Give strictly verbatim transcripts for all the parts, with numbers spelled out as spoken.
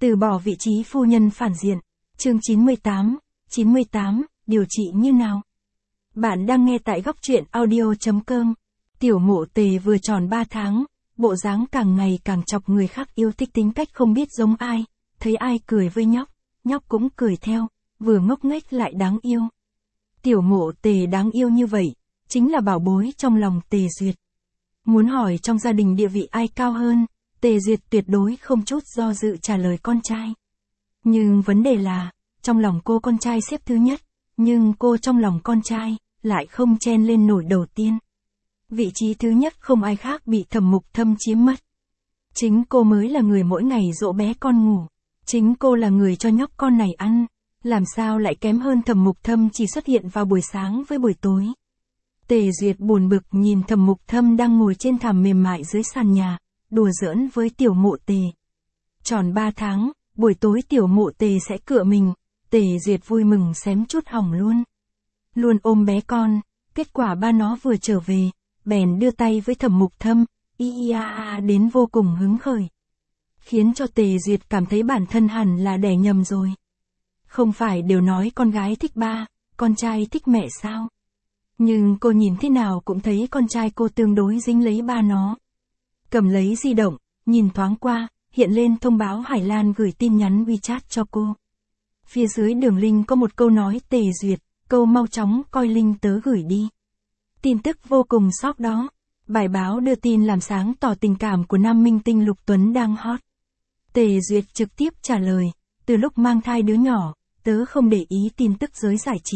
Từ bỏ vị trí phu nhân phản diện. Chương chín mươi tám, chín mươi tám, điều trị như nào? Bạn đang nghe tại góc truyện audio chấm com. Tiểu Mộ Tề vừa tròn ba tháng, bộ dáng càng ngày càng chọc người khác yêu thích, tính cách không biết giống ai, thấy ai cười với nhóc, nhóc cũng cười theo, vừa ngốc nghếch lại đáng yêu. Tiểu Mộ Tề đáng yêu như vậy, chính là bảo bối trong lòng Tề Duyệt. Muốn hỏi trong gia đình địa vị ai cao hơn, Tề Duyệt tuyệt đối không chút do dự trả lời con trai. Nhưng vấn đề là, trong lòng cô con trai xếp thứ nhất, nhưng cô trong lòng con trai, lại không chen lên nổi đầu tiên. Vị trí thứ nhất không ai khác bị Thẩm Mục Thâm chiếm mất. Chính cô mới là người mỗi ngày dỗ bé con ngủ. Chính cô là người cho nhóc con này ăn. Làm sao lại kém hơn Thẩm Mục Thâm chỉ xuất hiện vào buổi sáng với buổi tối. Tề Duyệt buồn bực nhìn Thẩm Mục Thâm đang ngồi trên thảm mềm mại dưới sàn nhà, đùa giỡn với Tiểu Mộ Tề. Tròn ba tháng, buổi tối Tiểu Mộ Tề sẽ cựa mình, Tề Duyệt vui mừng xém chút hỏng luôn. Luôn ôm bé con, kết quả ba nó vừa trở về, bèn đưa tay với Thẩm Mục Thâm, y y a a đến vô cùng hứng khởi. Khiến cho Tề Duyệt cảm thấy bản thân hẳn là đẻ nhầm rồi. Không phải đều nói con gái thích ba, con trai thích mẹ sao? Nhưng cô nhìn thế nào cũng thấy con trai cô tương đối dính lấy ba nó. Cầm lấy di động, nhìn thoáng qua, hiện lên thông báo Hải Lan gửi tin nhắn WeChat cho cô. Phía dưới đường link có một câu nói Tề Duyệt, câu mau chóng coi link tớ gửi đi. Tin tức vô cùng sốc đó. Bài báo đưa tin làm sáng tỏ tình cảm của nam minh tinh Lục Tuấn đang hot. Tề Duyệt trực tiếp trả lời, từ lúc mang thai đứa nhỏ, tớ không để ý tin tức giới giải trí.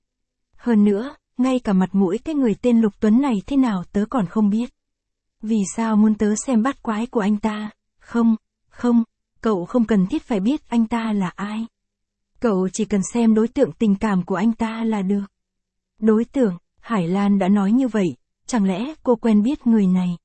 Hơn nữa, ngay cả mặt mũi cái người tên Lục Tuấn này thế nào tớ còn không biết. Vì sao muốn tớ xem bát quái của anh ta? Không, không, cậu không cần thiết phải biết anh ta là ai. Cậu chỉ cần xem đối tượng tình cảm của anh ta là được. Đối tượng, Hải Lan đã nói như vậy, chẳng lẽ cô quen biết người này?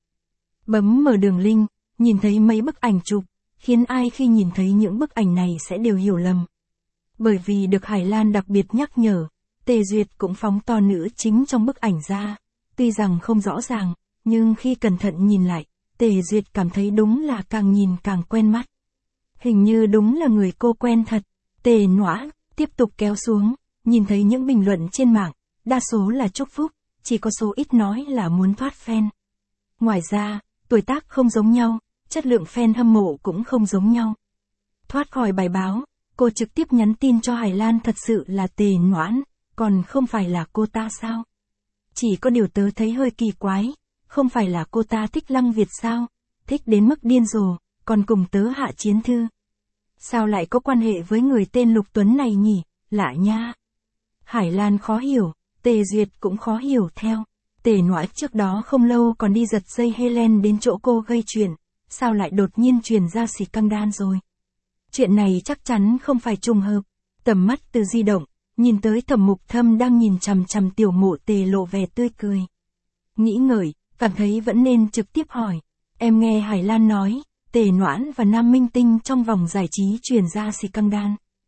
Bấm mở đường link, nhìn thấy mấy bức ảnh chụp, khiến ai khi nhìn thấy những bức ảnh này sẽ đều hiểu lầm. Bởi vì được Hải Lan đặc biệt nhắc nhở, Tề Duyệt cũng phóng to nữ chính trong bức ảnh ra. Tuy rằng không rõ ràng, nhưng khi cẩn thận nhìn lại, Tề Duyệt cảm thấy đúng là càng nhìn càng quen mắt. Hình như đúng là người cô quen thật. Tề Noãn tiếp tục kéo xuống, nhìn thấy những bình luận trên mạng, đa số là chúc phúc, chỉ có số ít nói là muốn thoát fan. Ngoài ra, tuổi tác không giống nhau, chất lượng fan hâm mộ cũng không giống nhau. Thoát khỏi bài báo, cô trực tiếp nhắn tin cho Hải Lan, thật sự là Tề Noãn, còn không phải là cô ta sao? Chỉ có điều tớ thấy hơi kỳ quái, không phải là cô ta thích Lăng Việt sao? Thích đến mức điên rồ, còn cùng tớ hạ chiến thư. Sao lại có quan hệ với người tên Lục Tuấn này nhỉ, lạ nha. Hải Lan khó hiểu, Tề Duyệt cũng khó hiểu theo. Tề Noãn trước đó không lâu còn đi giật dây Helen đến chỗ cô gây chuyện, sao lại đột nhiên truyền ra scandal rồi? Chuyện này chắc chắn không phải trùng hợp. Tầm mắt từ di động, nhìn tới Thẩm Mục Thâm đang nhìn chằm chằm Tiểu Mộ Tề lộ vẻ tươi cười. Nghĩ ngợi, cảm thấy vẫn nên trực tiếp hỏi. Em nghe Hải Lan nói, Tề Noãn và nam minh tinh trong vòng giải trí truyền ra scandal.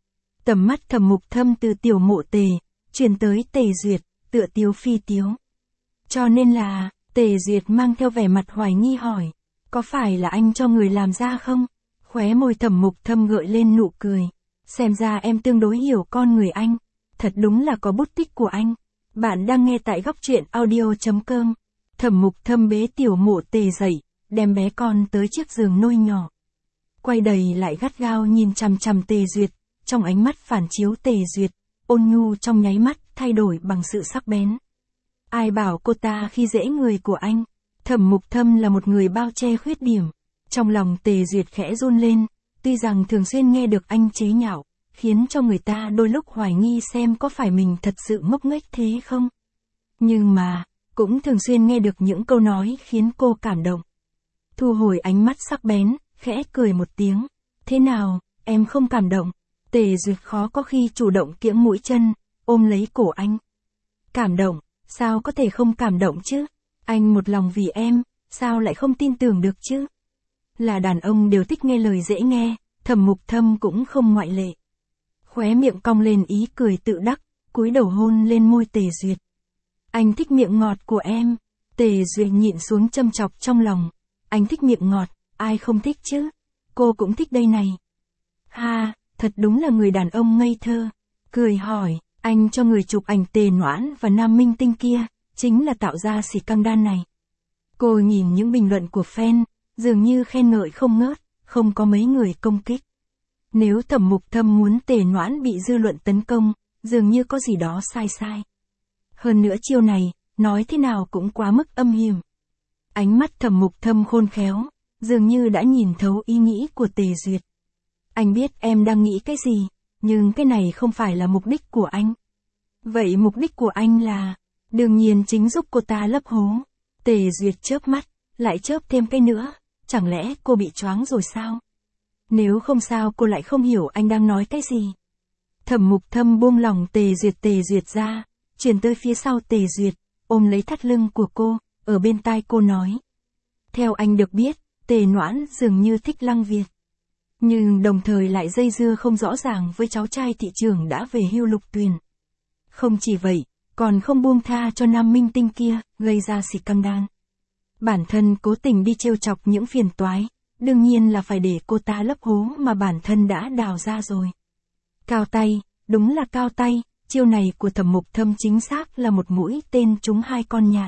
Tầm mắt Thẩm Mục Thâm từ Tiểu Mộ Tề, truyền tới Tề Duyệt, tựa tiếu phi tiếu. Cho nên là, Tề Duyệt mang theo vẻ mặt hoài nghi hỏi, có phải là anh cho người làm ra không? Khóe môi Thẩm Mục Thâm gợi lên nụ cười. Xem ra em tương đối hiểu con người anh. Thật đúng là có bút tích của anh. Bạn đang nghe tại góc truyện audio chấm com. Thẩm Mục Thâm bế Tiểu Mộ Tề dậy, đem bé con tới chiếc giường nôi nhỏ. Quay đầy lại gắt gao nhìn chằm chằm Tề Duyệt, trong ánh mắt phản chiếu Tề Duyệt, ôn nhu trong nháy mắt thay đổi bằng sự sắc bén. Ai bảo cô ta khi dễ người của anh? Thẩm Mục Thâm là một người bao che khuyết điểm. Trong lòng Tề Duyệt khẽ run lên, tuy rằng thường xuyên nghe được anh chế nhạo, khiến cho người ta đôi lúc hoài nghi xem có phải mình thật sự ngốc nghếch thế không. Nhưng mà, cũng thường xuyên nghe được những câu nói khiến cô cảm động. Thu hồi ánh mắt sắc bén, khẽ cười một tiếng. Thế nào, em không cảm động? Tề Duyệt khó có khi chủ động kiễng mũi chân, ôm lấy cổ anh. Cảm động, sao có thể không cảm động chứ? Anh một lòng vì em, sao lại không tin tưởng được chứ? Là đàn ông đều thích nghe lời dễ nghe, Thẩm Mục Thâm cũng không ngoại lệ. Khóe miệng cong lên ý cười tự đắc, cúi đầu hôn lên môi Tề Duyệt. Anh thích miệng ngọt của em. Tề Duyệt nhịn xuống châm chọc trong lòng. Anh thích miệng ngọt, ai không thích chứ? Cô cũng thích đây này. thật đúng là người đàn ông ngây thơ. Cười hỏi, anh cho người chụp ảnh Tề Noãn và nam minh tinh kia, chính là tạo ra xì căng đan này. Cô nhìn những bình luận của fan, dường như khen ngợi không ngớt, không có mấy người công kích. Nếu Thẩm Mục Thâm muốn Tề Noãn bị dư luận tấn công, dường như có gì đó sai sai. Hơn nữa chiêu này, nói thế nào cũng quá mức âm hiểm. Ánh mắt Thẩm Mục Thâm khôn khéo, dường như đã nhìn thấu ý nghĩ của Tề Duyệt. Anh biết em đang nghĩ cái gì, nhưng cái này không phải là mục đích của anh. Vậy mục đích của anh là, đương nhiên chính giúp cô ta lấp hố. Tề Duyệt chớp mắt, lại chớp thêm cái nữa, chẳng lẽ cô bị choáng rồi sao? Nếu không sao cô lại không hiểu anh đang nói cái gì. Thẩm Mục Thâm buông lỏng Tề Duyệt Tề Duyệt ra, chuyển tới phía sau Tề Duyệt, ôm lấy thắt lưng của cô, ở bên tai cô nói. Theo anh được biết, Tề Noãn dường như thích Lăng Việt. Nhưng đồng thời lại dây dưa không rõ ràng với cháu trai thị trưởng đã về hưu Lục Tuyền. Không chỉ vậy, còn không buông tha cho nam minh tinh kia, gây ra xì căng đan. Bản thân cố tình đi trêu chọc những phiền toái, đương nhiên là phải để cô ta lấp hố mà bản thân đã đào ra rồi. Cao tay, đúng là cao tay, chiêu này của Thẩm Mục Thâm chính xác là một mũi tên trúng hai con nhạn.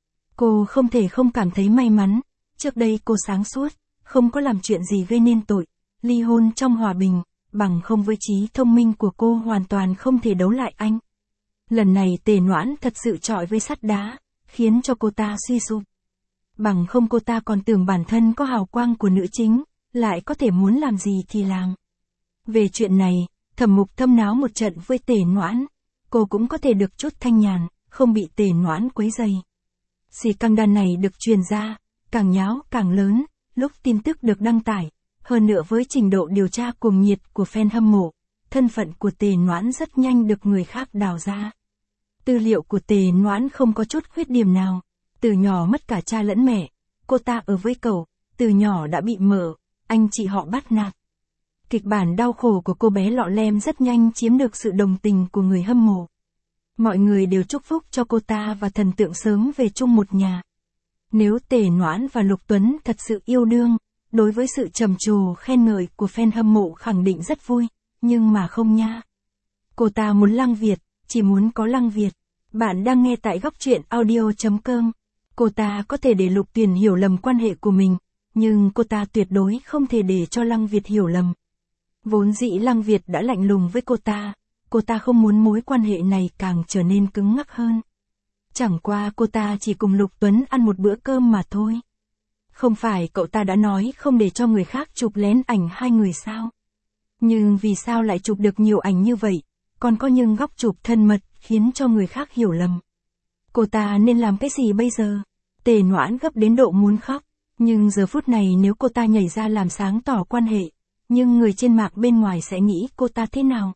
Cô không thể không cảm thấy may mắn, trước đây cô sáng suốt, không có làm chuyện gì gây nên tội, ly hôn trong hòa bình, bằng không với trí thông minh của cô hoàn toàn không thể đấu lại anh. Lần này Tề Noãn thật sự chọi với sắt đá, khiến cho cô ta suy sụp. Bằng không cô ta còn tưởng bản thân có hào quang của nữ chính, lại có thể muốn làm gì thì làm. Về chuyện này, Thẩm Mục Thâm náo một trận với Tề Noãn, cô cũng có thể được chút thanh nhàn, không bị Tề Noãn quấy rầy. Xì căng đan này được truyền ra, càng nháo càng lớn, lúc tin tức được đăng tải, hơn nữa với trình độ điều tra cuồng nhiệt của fan hâm mộ, thân phận của Tề Noãn rất nhanh được người khác đào ra. Tư liệu của Tề Noãn không có chút khuyết điểm nào, từ nhỏ mất cả cha lẫn mẹ, cô ta ở với cậu, từ nhỏ đã bị mở, anh chị họ bắt nạt. Kịch bản đau khổ của cô bé lọ lem rất nhanh chiếm được sự đồng tình của người hâm mộ. Mọi người đều chúc phúc cho cô ta và thần tượng sớm về chung một nhà. Nếu Tề Noãn và Lục Tuấn thật sự yêu đương, đối với sự trầm trồ khen ngợi của fan hâm mộ khẳng định rất vui, nhưng mà không nha. Cô ta muốn Lăng Việt, chỉ muốn có Lăng Việt. Bạn đang nghe tại góc truyện audio chấm com. Cô ta có thể để Lục Tuyền hiểu lầm quan hệ của mình, nhưng cô ta tuyệt đối không thể để cho Lăng Việt hiểu lầm. Vốn dĩ Lăng Việt đã lạnh lùng với cô ta, cô ta không muốn mối quan hệ này càng trở nên cứng ngắc hơn. Chẳng qua cô ta chỉ cùng Lục Tuấn ăn một bữa cơm mà thôi. Không phải cậu ta đã nói không để cho người khác chụp lén ảnh hai người sao? Nhưng vì sao lại chụp được nhiều ảnh như vậy, còn có những góc chụp thân mật khiến cho người khác hiểu lầm. Cô ta nên làm cái gì bây giờ? Tề Noãn gấp đến độ muốn khóc, nhưng giờ phút này nếu cô ta nhảy ra làm sáng tỏ quan hệ, nhưng người trên mạng bên ngoài sẽ nghĩ cô ta thế nào?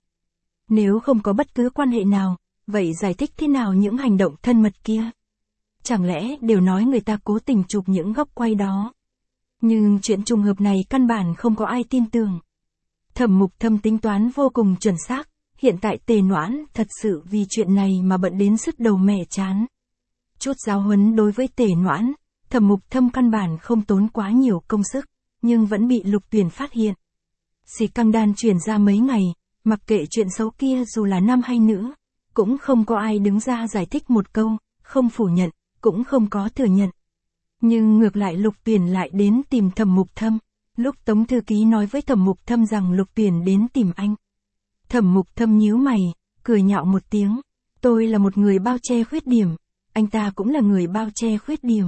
Nếu không có bất cứ quan hệ nào, vậy giải thích thế nào những hành động thân mật kia? Chẳng lẽ đều nói người ta cố tình chụp những góc quay đó? Nhưng chuyện trùng hợp này căn bản không có ai tin tưởng. Thẩm Mục Thâm tính toán vô cùng chuẩn xác, hiện tại Tề Noãn thật sự vì chuyện này mà bận đến sứt đầu mẻ chán. Chút giáo huấn đối với Tề Noãn, Thẩm Mục Thâm căn bản không tốn quá nhiều công sức, nhưng vẫn bị Lục Tuyền phát hiện. Xì căng đan truyền ra mấy ngày, mặc kệ chuyện xấu kia dù là nam hay nữ, cũng không có ai đứng ra giải thích một câu, không phủ nhận, cũng không có thừa nhận. Nhưng ngược lại Lục Tuyền lại đến tìm Thẩm Mục Thâm, lúc Tống thư ký nói với Thẩm Mục Thâm rằng Lục Tuyền đến tìm anh. Thẩm Mục Thâm nhíu mày, cười nhạo một tiếng, tôi là một người bao che khuyết điểm, anh ta cũng là người bao che khuyết điểm.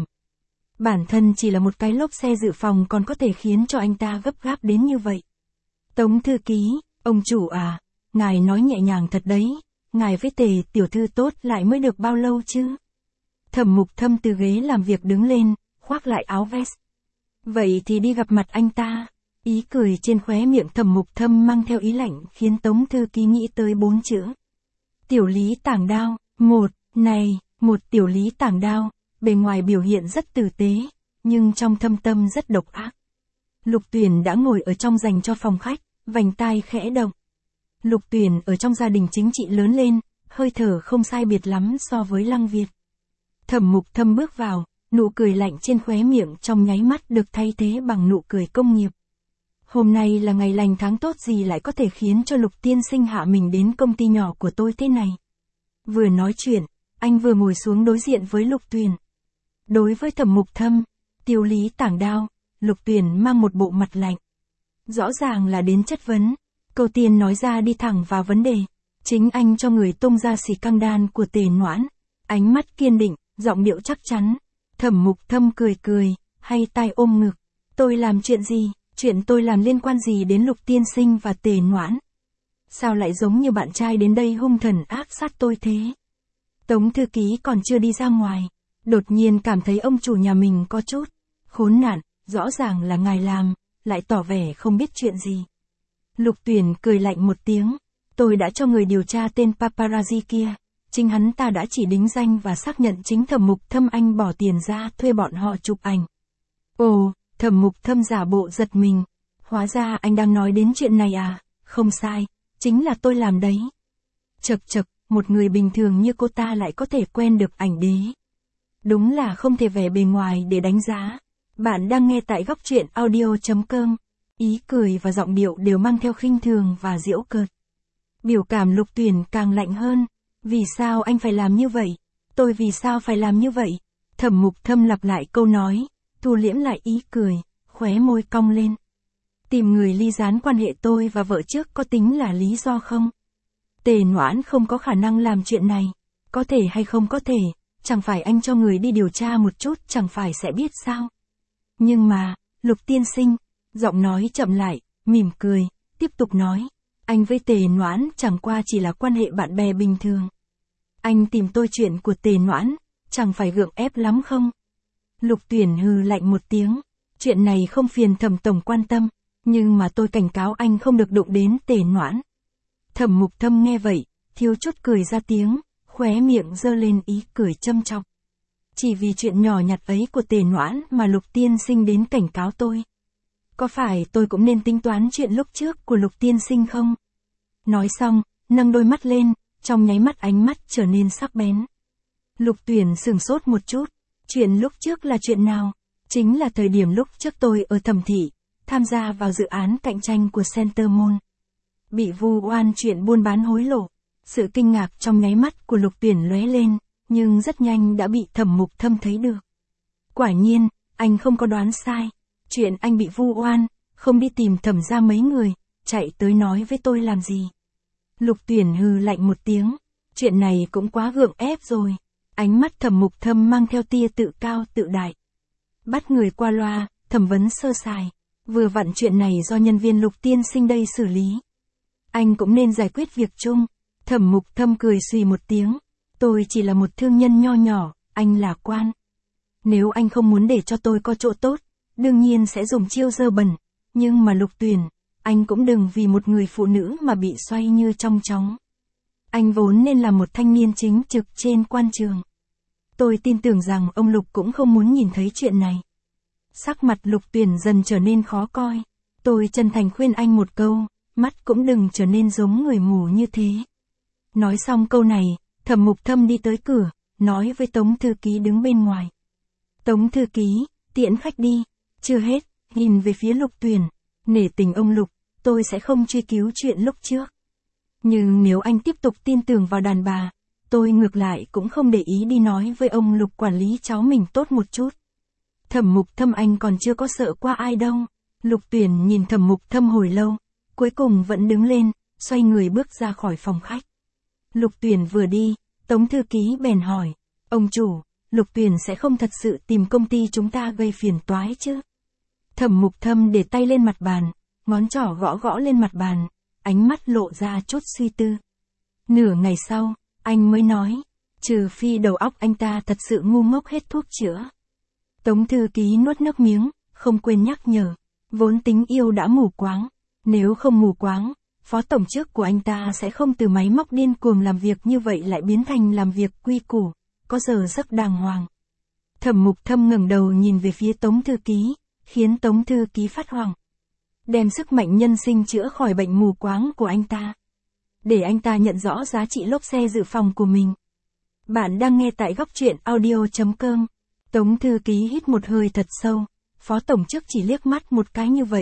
Bản thân chỉ là một cái lốp xe dự phòng còn có thể khiến cho anh ta gấp gáp đến như vậy. Tống thư ký, ông chủ à, ngài nói nhẹ nhàng thật đấy, ngài với Tề tiểu thư tốt lại mới được bao lâu chứ? Thẩm Mục Thâm từ ghế làm việc đứng lên, khoác lại áo vest. Vậy thì đi gặp mặt anh ta. Ý cười trên khóe miệng Thẩm Mục Thâm mang theo ý lạnh khiến Tống thư ký nghĩ tới bốn chữ. Tiểu lý tảng đao, một, này, một tiểu lý tảng đao, bề ngoài biểu hiện rất tử tế, nhưng trong thâm tâm rất độc ác. Lục Tuyền đã ngồi ở trong dành cho phòng khách, vành tai khẽ động. Lục Tuyền ở trong gia đình chính trị lớn lên, hơi thở không sai biệt lắm so với Lăng Việt. Thẩm Mục Thâm bước vào, nụ cười lạnh trên khóe miệng trong nháy mắt được thay thế bằng nụ cười công nghiệp. Hôm nay là ngày lành tháng tốt gì lại có thể khiến cho Lục tiên sinh hạ mình đến công ty nhỏ của tôi thế này. Vừa nói chuyện, anh vừa ngồi xuống đối diện với Lục Tuyền. Đối với Thẩm Mục Thâm, Tiêu Lý Tảng Đao, Lục Tuyền mang một bộ mặt lạnh. Rõ ràng là đến chất vấn. Câu tiên nói ra đi thẳng vào vấn đề. Chính anh cho người tung ra xì căng đan của Tề Noãn. Ánh mắt kiên định, giọng điệu chắc chắn. Thẩm Mục Thâm cười cười, hay tay ôm ngực. Tôi làm chuyện gì? Chuyện tôi làm liên quan gì đến Lục tiên sinh và Tề Noãn? Sao lại giống như bạn trai đến đây hung thần ác sát tôi thế? Tống thư ký còn chưa đi ra ngoài. Đột nhiên cảm thấy ông chủ nhà mình có chút khốn nạn, rõ ràng là ngài làm, lại tỏ vẻ không biết chuyện gì. Lục Tuyền cười lạnh một tiếng. Tôi đã cho người điều tra tên paparazzi kia. Chính hắn ta đã chỉ đính danh và xác nhận chính Thẩm Mục Thâm anh bỏ tiền ra thuê bọn họ chụp ảnh. Ồ, Thẩm Mục Thâm giả bộ giật mình. Hóa ra anh đang nói đến chuyện này à? Không sai, chính là tôi làm đấy. Chật chật, một người bình thường như cô ta lại có thể quen được ảnh đế. Đúng là không thể vẻ bề ngoài để đánh giá. Bạn đang nghe tại góc truyện audio chấm com. Ý cười và giọng điệu đều mang theo khinh thường và giễu cợt. Biểu cảm Lục Tuyền càng lạnh hơn. Vì sao anh phải làm như vậy? Tôi vì sao phải làm như vậy? Thẩm Mục Thâm lặp lại câu nói, thu liễm lại ý cười, khóe môi cong lên. Tìm người ly gián quan hệ tôi và vợ trước có tính là lý do không? Tề Noãn không có khả năng làm chuyện này. Có thể hay không có thể, chẳng phải anh cho người đi điều tra một chút chẳng phải sẽ biết sao? Nhưng mà, Lục tiên sinh, giọng nói chậm lại, mỉm cười, tiếp tục nói. Anh với Tề Noãn chẳng qua chỉ là quan hệ bạn bè bình thường. Anh tìm tôi chuyện của Tề Noãn, chẳng phải gượng ép lắm không? Lục Tuyền hừ lạnh một tiếng. Chuyện này không phiền Thẩm tổng quan tâm, nhưng mà tôi cảnh cáo anh không được đụng đến Tề Noãn. Thẩm Mục Thâm nghe vậy, thiếu chút cười ra tiếng, khóe miệng giơ lên ý cười châm chọc. Chỉ vì chuyện nhỏ nhặt ấy của Tề Noãn mà Lục tiên sinh đến cảnh cáo tôi. Có phải tôi cũng nên tính toán chuyện lúc trước của Lục tiên sinh không? Nói xong, nâng đôi mắt lên, trong nháy mắt ánh mắt trở nên sắc bén. Lục Tuyền sửng sốt một chút. Chuyện lúc trước là chuyện nào? Chính là thời điểm lúc trước tôi ở Thẩm thị, tham gia vào dự án cạnh tranh của Centermall. Bị vu oan chuyện buôn bán hối lộ. Sự kinh ngạc trong nháy mắt của Lục Tuyền lóe lên, nhưng rất nhanh đã bị Thẩm Mục Thâm thấy được. Quả nhiên, anh không có đoán sai. Chuyện anh bị vu oan, không đi tìm Thẩm ra mấy người, chạy tới nói với tôi làm gì. Lục Tuyền hừ lạnh một tiếng. Chuyện này cũng quá gượng ép rồi. Ánh mắt Thẩm Mục Thâm mang theo tia tự cao tự đại. Bắt người qua loa, thẩm vấn sơ sài. Vừa vặn chuyện này do nhân viên Lục tiên sinh đây xử lý. Anh cũng nên giải quyết việc chung. Thẩm Mục Thâm cười xùy một tiếng. Tôi chỉ là một thương nhân nho nhỏ, anh là quan. Nếu anh không muốn để cho tôi có chỗ tốt, đương nhiên sẽ dùng chiêu dơ bẩn. Nhưng mà Lục Tuyền, anh cũng đừng vì một người phụ nữ mà bị xoay như trong chóng. Anh vốn nên là một thanh niên chính trực trên quan trường. Tôi tin tưởng rằng ông Lục cũng không muốn nhìn thấy chuyện này. Sắc mặt Lục Tuyền dần trở nên khó coi. Tôi chân thành khuyên anh một câu, mắt cũng đừng trở nên giống người mù như thế. Nói xong câu này, Thẩm Mục Thâm đi tới cửa, nói với Tống thư ký đứng bên ngoài. Tống thư ký, tiễn khách đi. Chưa hết, nhìn về phía Lục Tuyền. Nể tình ông Lục, tôi sẽ không truy cứu chuyện lúc trước. Nhưng nếu anh tiếp tục tin tưởng vào đàn bà, tôi ngược lại cũng không để ý đi nói với ông Lục quản lý cháu mình tốt một chút. Thẩm Mục Thâm anh còn chưa có sợ qua ai đâu. Lục Tuyền nhìn Thẩm Mục Thâm hồi lâu, cuối cùng vẫn đứng lên, xoay người bước ra khỏi phòng khách. Lục Tuyền vừa đi, Tống thư ký bèn hỏi, ông chủ, Lục Tuyền sẽ không thật sự tìm công ty chúng ta gây phiền toái chứ? Thẩm Mục Thâm để tay lên mặt bàn, ngón trỏ gõ gõ lên mặt bàn, ánh mắt lộ ra chút suy tư. Nửa ngày sau, anh mới nói, trừ phi đầu óc anh ta thật sự ngu ngốc hết thuốc chữa. Tống thư ký nuốt nước miếng, không quên nhắc nhở, vốn tính yêu đã mù quáng, nếu không mù quáng, phó tổng trước của anh ta sẽ không từ máy móc điên cuồng làm việc như vậy lại biến thành làm việc quy củ, có giờ giấc đàng hoàng. Thẩm Mục Thâm ngẩng đầu nhìn về phía Tống thư ký, khiến Tống thư ký phát hoảng. Đem sức mạnh nhân sinh chữa khỏi bệnh mù quáng của anh ta. Để anh ta nhận rõ giá trị lốp xe dự phòng của mình. Bạn đang nghe tại góc truyện audio chấm com. Tống thư ký hít một hơi thật sâu. Phó tổng trước chỉ liếc mắt một cái như vậy,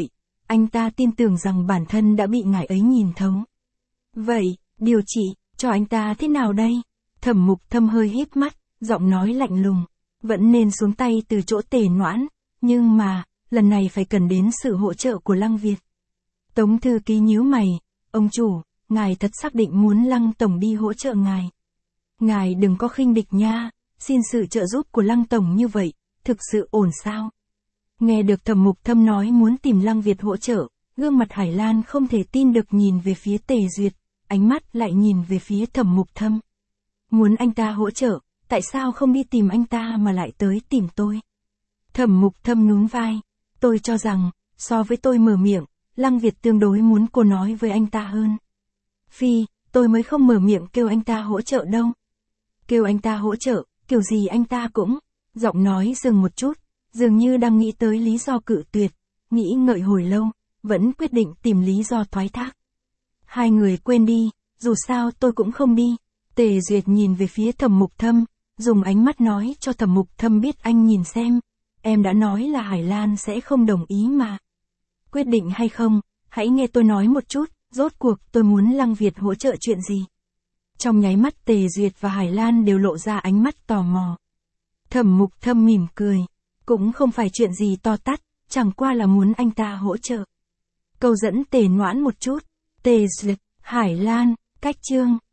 anh ta tin tưởng rằng bản thân đã bị ngài ấy nhìn thấu. Vậy, điều trị, cho anh ta thế nào đây? Thẩm Mục Thâm hơi híp mắt, giọng nói lạnh lùng. Vẫn nên xuống tay từ chỗ Tề Noãn, nhưng mà, lần này phải cần đến sự hỗ trợ của Lăng Việt. Tống thư ký nhíu mày, ông chủ, ngài thật xác định muốn Lăng Tổng đi hỗ trợ ngài. Ngài đừng có khinh địch nha, xin sự trợ giúp của Lăng Tổng như vậy, thực sự ổn sao? Nghe được Thẩm Mục Thâm nói muốn tìm Lăng Việt hỗ trợ, gương mặt Hải Lan không thể tin được nhìn về phía Tề Duyệt, ánh mắt lại nhìn về phía Thẩm Mục Thâm. Muốn anh ta hỗ trợ, tại sao không đi tìm anh ta mà lại tới tìm tôi? Thẩm Mục Thâm nhún vai, tôi cho rằng, so với tôi mở miệng, Lăng Việt tương đối muốn cô nói với anh ta hơn. Phi, tôi mới không mở miệng kêu anh ta hỗ trợ đâu. Kêu anh ta hỗ trợ, kiểu gì anh ta cũng, giọng nói dừng một chút, dường như đang nghĩ tới lý do cự tuyệt, nghĩ ngợi hồi lâu, vẫn quyết định tìm lý do thoái thác. Hai người quên đi, dù sao tôi cũng không đi. Tề Duyệt nhìn về phía Thẩm Mục Thâm, dùng ánh mắt nói cho Thẩm Mục Thâm biết anh nhìn xem, em đã nói là Hải Lan sẽ không đồng ý mà. Quyết định hay không, hãy nghe tôi nói một chút, rốt cuộc tôi muốn Lăng Việt hỗ trợ chuyện gì. Trong nháy mắt Tề Duyệt và Hải Lan đều lộ ra ánh mắt tò mò. Thẩm Mục Thâm mỉm cười, cũng không phải chuyện gì to tát, chẳng qua là muốn anh ta hỗ trợ. Câu dẫn Tề Noãn một chút, Tề Duyệt, Hải Lan, cách chương.